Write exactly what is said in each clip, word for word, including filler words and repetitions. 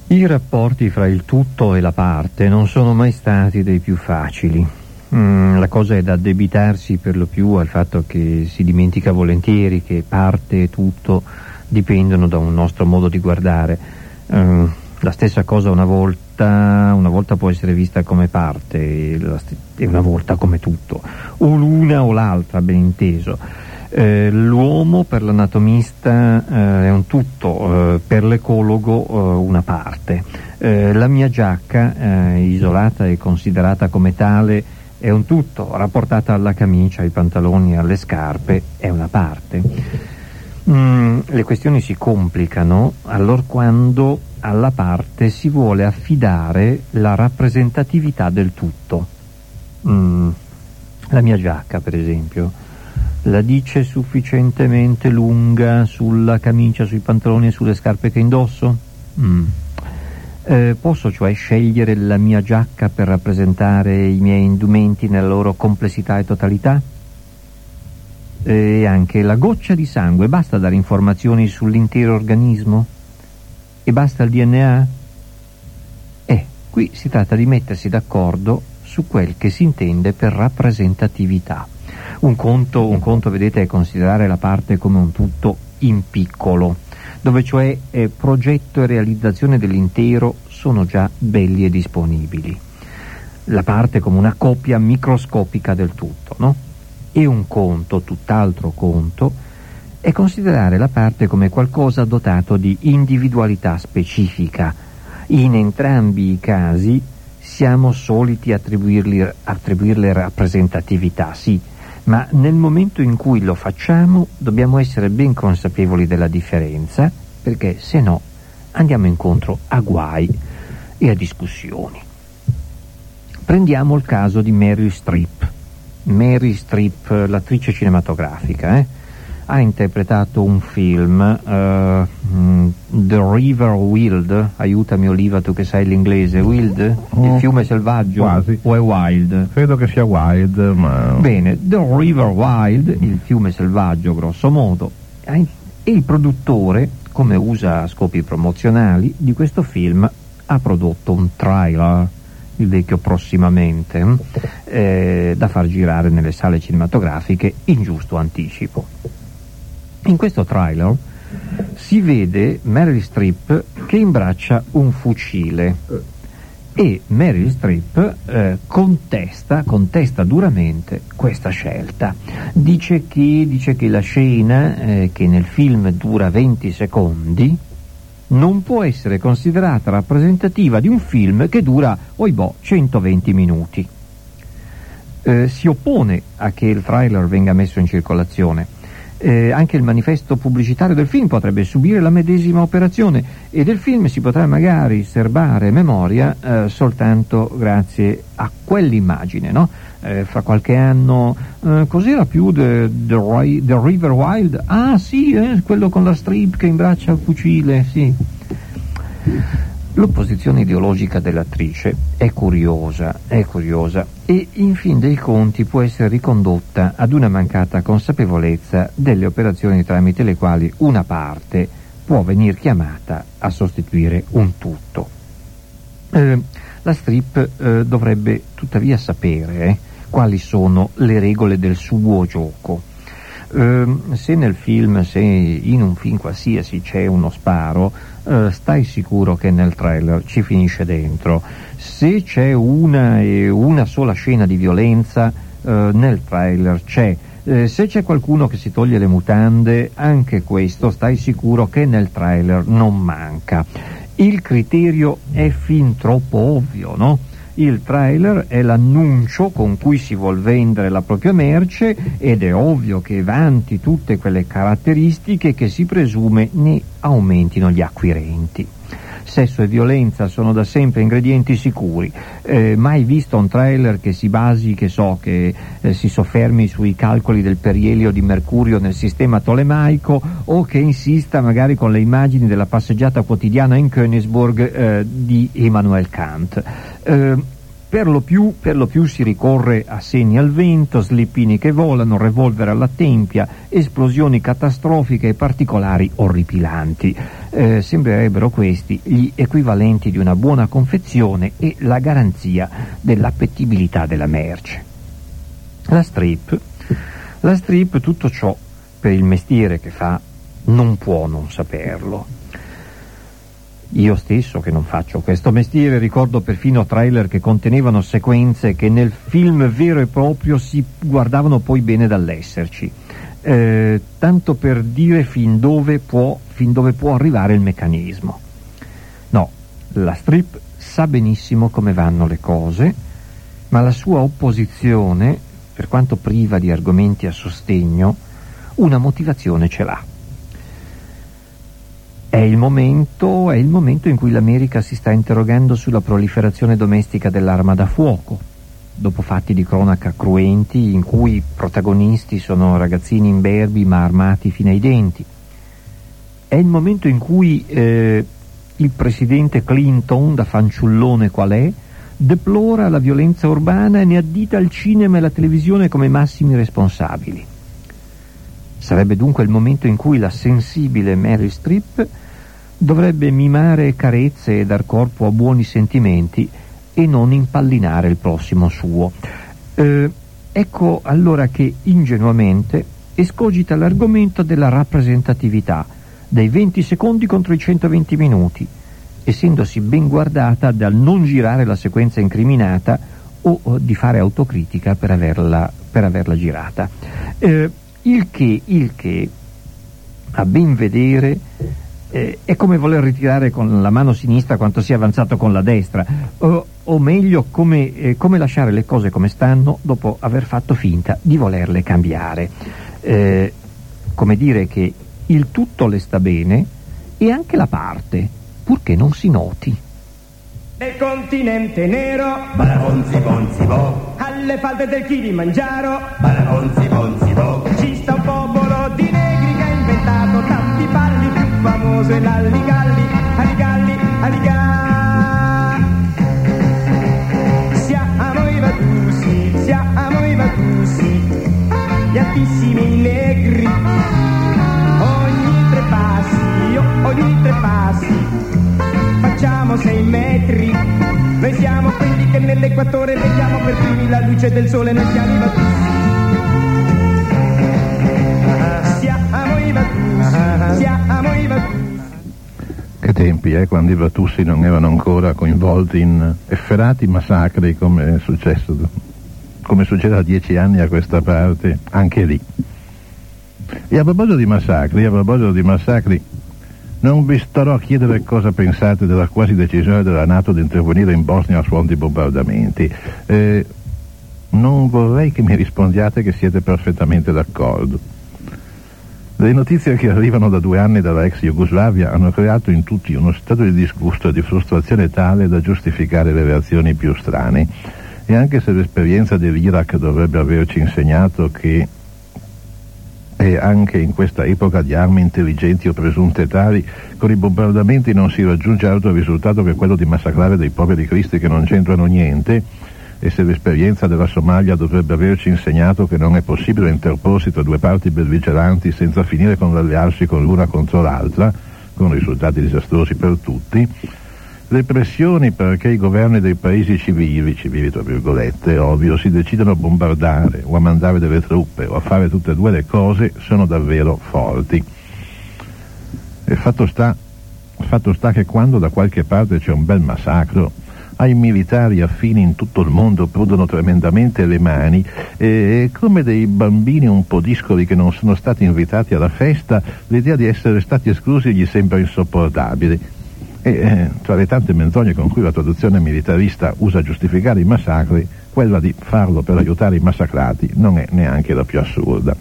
I rapporti fra il tutto e la parte non sono mai stati dei più facili. Mm, la cosa è da addebitarsi per lo più al fatto che si dimentica volentieri che parte e tutto dipendono da un nostro modo di guardare. Mm, la stessa cosa una volta, una volta può essere vista come parte e una volta come tutto, o l'una o l'altra, ben inteso. Eh, l'uomo per l'anatomista eh, è un tutto, eh, per l'ecologo eh, una parte. Eh, la mia giacca, eh, isolata e considerata come tale, è un tutto, rapportata alla camicia, ai pantaloni, alle scarpe, è una parte. Mm, le questioni si complicano allorquando alla parte si vuole affidare la rappresentatività del tutto. Mm, la mia giacca, per esempio, la dice sufficientemente lunga sulla camicia, sui pantaloni e sulle scarpe che indosso? Mm. Eh, posso cioè scegliere la mia giacca per rappresentare i miei indumenti nella loro complessità e totalità? E anche la goccia di sangue basta dare informazioni sull'intero organismo? E basta il D N A? Eh, qui si tratta di mettersi d'accordo su quel che si intende per rappresentatività. Un conto, un conto, vedete, è considerare la parte come un tutto in piccolo, dove cioè eh, progetto e realizzazione dell'intero sono già belli e disponibili. La parte come una copia microscopica del tutto, no? E un conto, tutt'altro conto, è considerare la parte come qualcosa dotato di individualità specifica. In entrambi i casi siamo soliti attribuirgli, attribuirle rappresentatività, sì, ma nel momento in cui lo facciamo dobbiamo essere ben consapevoli della differenza, perché se no andiamo incontro a guai e a discussioni. Prendiamo il caso di Meryl Streep. Meryl Streep, l'attrice cinematografica, eh? ha interpretato un film, uh, The River Wild, aiutami Oliva tu che sai l'inglese, Wild? Oh, il fiume selvaggio? Quasi. O è Wild? Credo che sia Wild, ma... Bene, The River Wild, il fiume selvaggio grosso modo, e il produttore, come usa a scopi promozionali, di questo film ha prodotto un trailer, il vecchio prossimamente, eh, da far girare nelle sale cinematografiche in giusto anticipo. In questo trailer si vede Meryl Streep che imbraccia un fucile e Meryl Streep eh, contesta, contesta duramente questa scelta. Dice che, dice che la scena, eh, che nel film dura venti secondi, non può essere considerata rappresentativa di un film che dura, oibò, centoventi minuti. Eh, si oppone a che il trailer venga messo in circolazione. Eh, anche il manifesto pubblicitario del film potrebbe subire la medesima operazione e del film si potrà magari serbare memoria eh, soltanto grazie a quell'immagine, no? Eh, fra qualche anno, eh, cos'era più The, the, the River Wild? Ah sì, eh, quello con la Streep che imbraccia il fucile, sì. L'opposizione ideologica dell'attrice è curiosa, è curiosa e in fin dei conti può essere ricondotta ad una mancata consapevolezza delle operazioni tramite le quali una parte può venir chiamata a sostituire un tutto. Eh, la Streep eh, dovrebbe tuttavia sapere eh, quali sono le regole del suo gioco. Uh, se nel film, se in un film qualsiasi c'è uno sparo, uh, stai sicuro che nel trailer ci finisce dentro. Se c'è una e una sola scena di violenza, uh, nel trailer c'è. Uh, se c'è qualcuno che si toglie le mutande, anche questo stai sicuro che nel trailer non manca. Il criterio è fin troppo ovvio, no? Il trailer è l'annuncio con cui si vuol vendere la propria merce ed è ovvio che vanti tutte quelle caratteristiche che si presume ne aumentino gli acquirenti. Sesso e violenza sono da sempre ingredienti sicuri. Eh, mai visto un trailer che si basi, che so, che eh, si soffermi sui calcoli del perielio di Mercurio nel sistema tolemaico o che insista magari con le immagini della passeggiata quotidiana in Königsburg eh, di Immanuel Kant. Eh, Per lo più, per lo più si ricorre a segni al vento, slippini che volano, revolver alla tempia, esplosioni catastrofiche e particolari orripilanti. Eh, sembrerebbero questi gli equivalenti di una buona confezione e la garanzia dell'appetibilità della merce. La strip, la strip, tutto ciò per il mestiere che fa non può non saperlo. Io stesso, che non faccio questo mestiere, ricordo perfino trailer che contenevano sequenze che nel film vero e proprio si guardavano poi bene dall'esserci, eh, tanto per dire fin dove può, fin dove può arrivare il meccanismo. No, la strip sa benissimo come vanno le cose, ma la sua opposizione, per quanto priva di argomenti a sostegno, una motivazione ce l'ha. È il momento, è il momento in cui l'America si sta interrogando sulla proliferazione domestica dell'arma da fuoco, dopo fatti di cronaca cruenti in cui i protagonisti sono ragazzini imberbi ma armati fino ai denti. È il momento in cui eh, il presidente Clinton, da fanciullone qual è, deplora la violenza urbana e ne addita il cinema e la televisione come massimi responsabili. Sarebbe dunque il momento in cui la sensibile Meryl Streep dovrebbe mimare carezze e dar corpo a buoni sentimenti e non impallinare il prossimo suo. Eh, ecco allora che ingenuamente escogita l'argomento della rappresentatività, dei venti secondi contro i centoventi minuti, essendosi ben guardata dal non girare la sequenza incriminata o, o di fare autocritica per averla, per averla girata. Eh, Il che, il che, a ben vedere, eh, è come voler ritirare con la mano sinistra quanto sia avanzato con la destra, o, o meglio, come, eh, come lasciare le cose come stanno dopo aver fatto finta di volerle cambiare. Eh, come dire che il tutto le sta bene e anche la parte, purché non si noti. Nel continente nero, Barabonzi bonzi bo, alle falde del Kilimangiaro, Barabonzi bonzi bo, ci sta un popolo di negri che ha inventato tanti balli, più famoso è l'alligalli, alligalli, alligalli. Siamo i Vatussi, siamo i Vatussi, gli altissimi negri, ogni tre passi, ogni tre passi, facciamo sei metri. Noi siamo quelli che nell'equatore vediamo per primi la luce del sole, noi siamo i Vatussi. Siamo i Vatussi, siamo i Vatussi. Che tempi, eh, quando i Vatussi non erano ancora coinvolti in efferati massacri come è successo, come succede da dieci anni a questa parte, anche lì. E a proposito di massacri, a proposito di massacri, non vi starò a chiedere cosa pensate della quasi decisione della NATO di intervenire in Bosnia a suon di bombardamenti. Eh, non vorrei che mi rispondiate che siete perfettamente d'accordo. Le notizie che arrivano da due anni dalla ex Jugoslavia hanno creato in tutti uno stato di disgusto e di frustrazione tale da giustificare le reazioni più strane. E anche se l'esperienza dell'Iraq dovrebbe averci insegnato che e anche in questa epoca di armi intelligenti o presunte tali, con i bombardamenti non si raggiunge altro risultato che quello di massacrare dei poveri cristi che non c'entrano niente, e se l'esperienza della Somalia dovrebbe averci insegnato che non è possibile interporsi tra due parti belligeranti senza finire con l'allearsi con l'una contro l'altra, con risultati disastrosi per tutti, le pressioni perché i governi dei paesi civili, civili tra virgolette, ovvio, si decidano a bombardare o a mandare delle truppe o a fare tutte e due le cose sono davvero forti. E fatto sta, fatto sta che quando da qualche parte c'è un bel massacro, ai militari affini in tutto il mondo prudono tremendamente le mani e come dei bambini un po' discoli che non sono stati invitati alla festa, l'idea di essere stati esclusi gli sembra insopportabile. E eh, tra le tante menzogne con cui la traduzione militarista usa a giustificare i massacri, quella di farlo per aiutare i massacrati non è neanche la più assurda.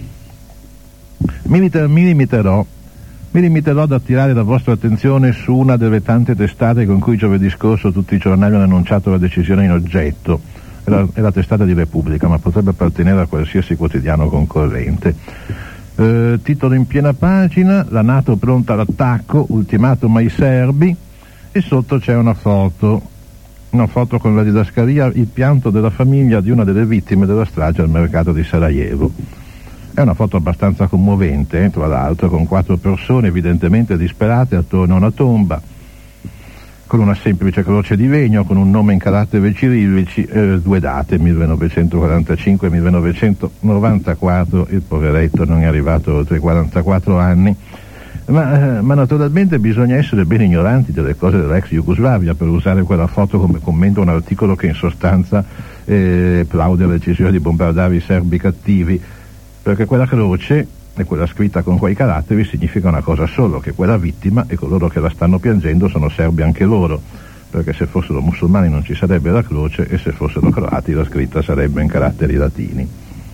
Mi, limiter- mi limiterò mi limiterò ad attirare la vostra attenzione su una delle tante testate con cui giovedì scorso tutti i giornali hanno annunciato la decisione in oggetto. È la, è la testata di Repubblica, ma potrebbe appartenere a qualsiasi quotidiano concorrente. Eh, titolo in piena pagina: la NATO pronta all'attacco, ultimatum ai serbi, e sotto c'è una foto una foto con la didascalia il pianto della famiglia di una delle vittime della strage al mercato di Sarajevo. È una foto abbastanza commovente, eh, tra l'altro, con quattro persone evidentemente disperate attorno a una tomba, con una semplice croce di legno, con un nome in caratteri cirillici, eh, due date, millenovecentoquarantacinque e millenovecentonovantaquattro, il poveretto non è arrivato oltre i quarantaquattro anni, ma, eh, ma naturalmente bisogna essere ben ignoranti delle cose dell'ex Jugoslavia per usare quella foto come commento a un articolo che in sostanza eh, plaude alla decisione di bombardare i serbi cattivi, perché quella croce e quella scritta con quei caratteri significa una cosa solo, che quella vittima e coloro che la stanno piangendo sono serbi anche loro, perché se fossero musulmani non ci sarebbe la croce e se fossero croati la scritta sarebbe in caratteri latini.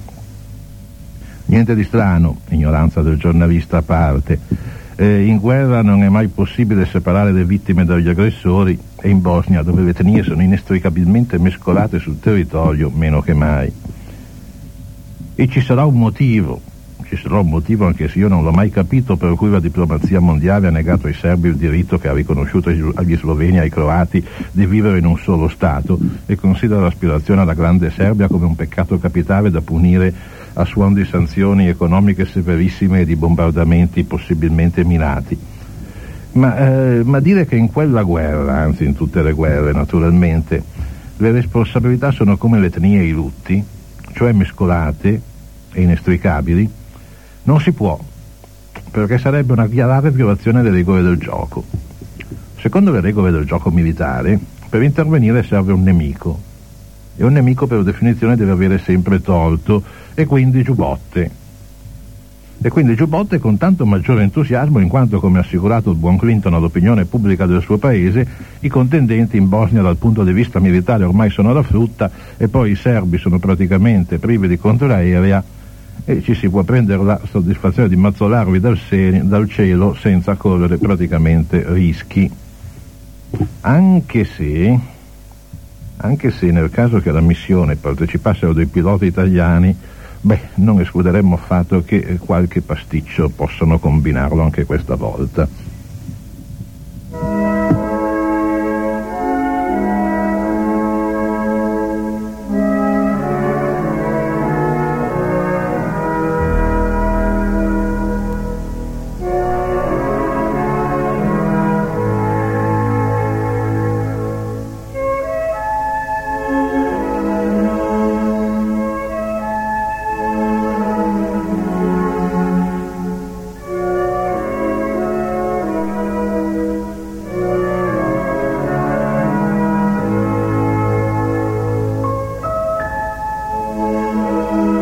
Niente di strano, ignoranza del giornalista a parte. Eh, in guerra non è mai possibile separare le vittime dagli aggressori e in Bosnia, dove le etnie sono inestricabilmente mescolate sul territorio, meno che mai. E ci sarà un motivo, ci sarà un motivo anche se io non l'ho mai capito, per cui la diplomazia mondiale ha negato ai serbi il diritto che ha riconosciuto agli sloveni e ai croati di vivere in un solo Stato e considera l'aspirazione alla grande Serbia come un peccato capitale da punire a suon di sanzioni economiche severissime e di bombardamenti possibilmente mirati. Ma, eh, ma dire che in quella guerra, anzi in tutte le guerre naturalmente, le responsabilità sono come le etnie e i lutti, cioè mescolate e inestricabili, non si può, perché sarebbe una grave violazione delle regole del gioco. Secondo le regole del gioco militare, per intervenire serve un nemico, e un nemico per definizione deve avere sempre torto, e quindi giubbotte. E quindi giubbotte con tanto maggiore entusiasmo in quanto, come ha assicurato il buon Clinton all'opinione pubblica del suo paese, i contendenti in Bosnia dal punto di vista militare ormai sono la frutta e poi i serbi sono praticamente privi di controaerea e ci si può prendere la soddisfazione di mazzolarvi dal, se- dal cielo senza correre praticamente rischi. Anche se, anche se nel caso che alla missione partecipassero dei piloti italiani, beh, non escluderemmo affatto che qualche pasticcio possano combinarlo anche questa volta.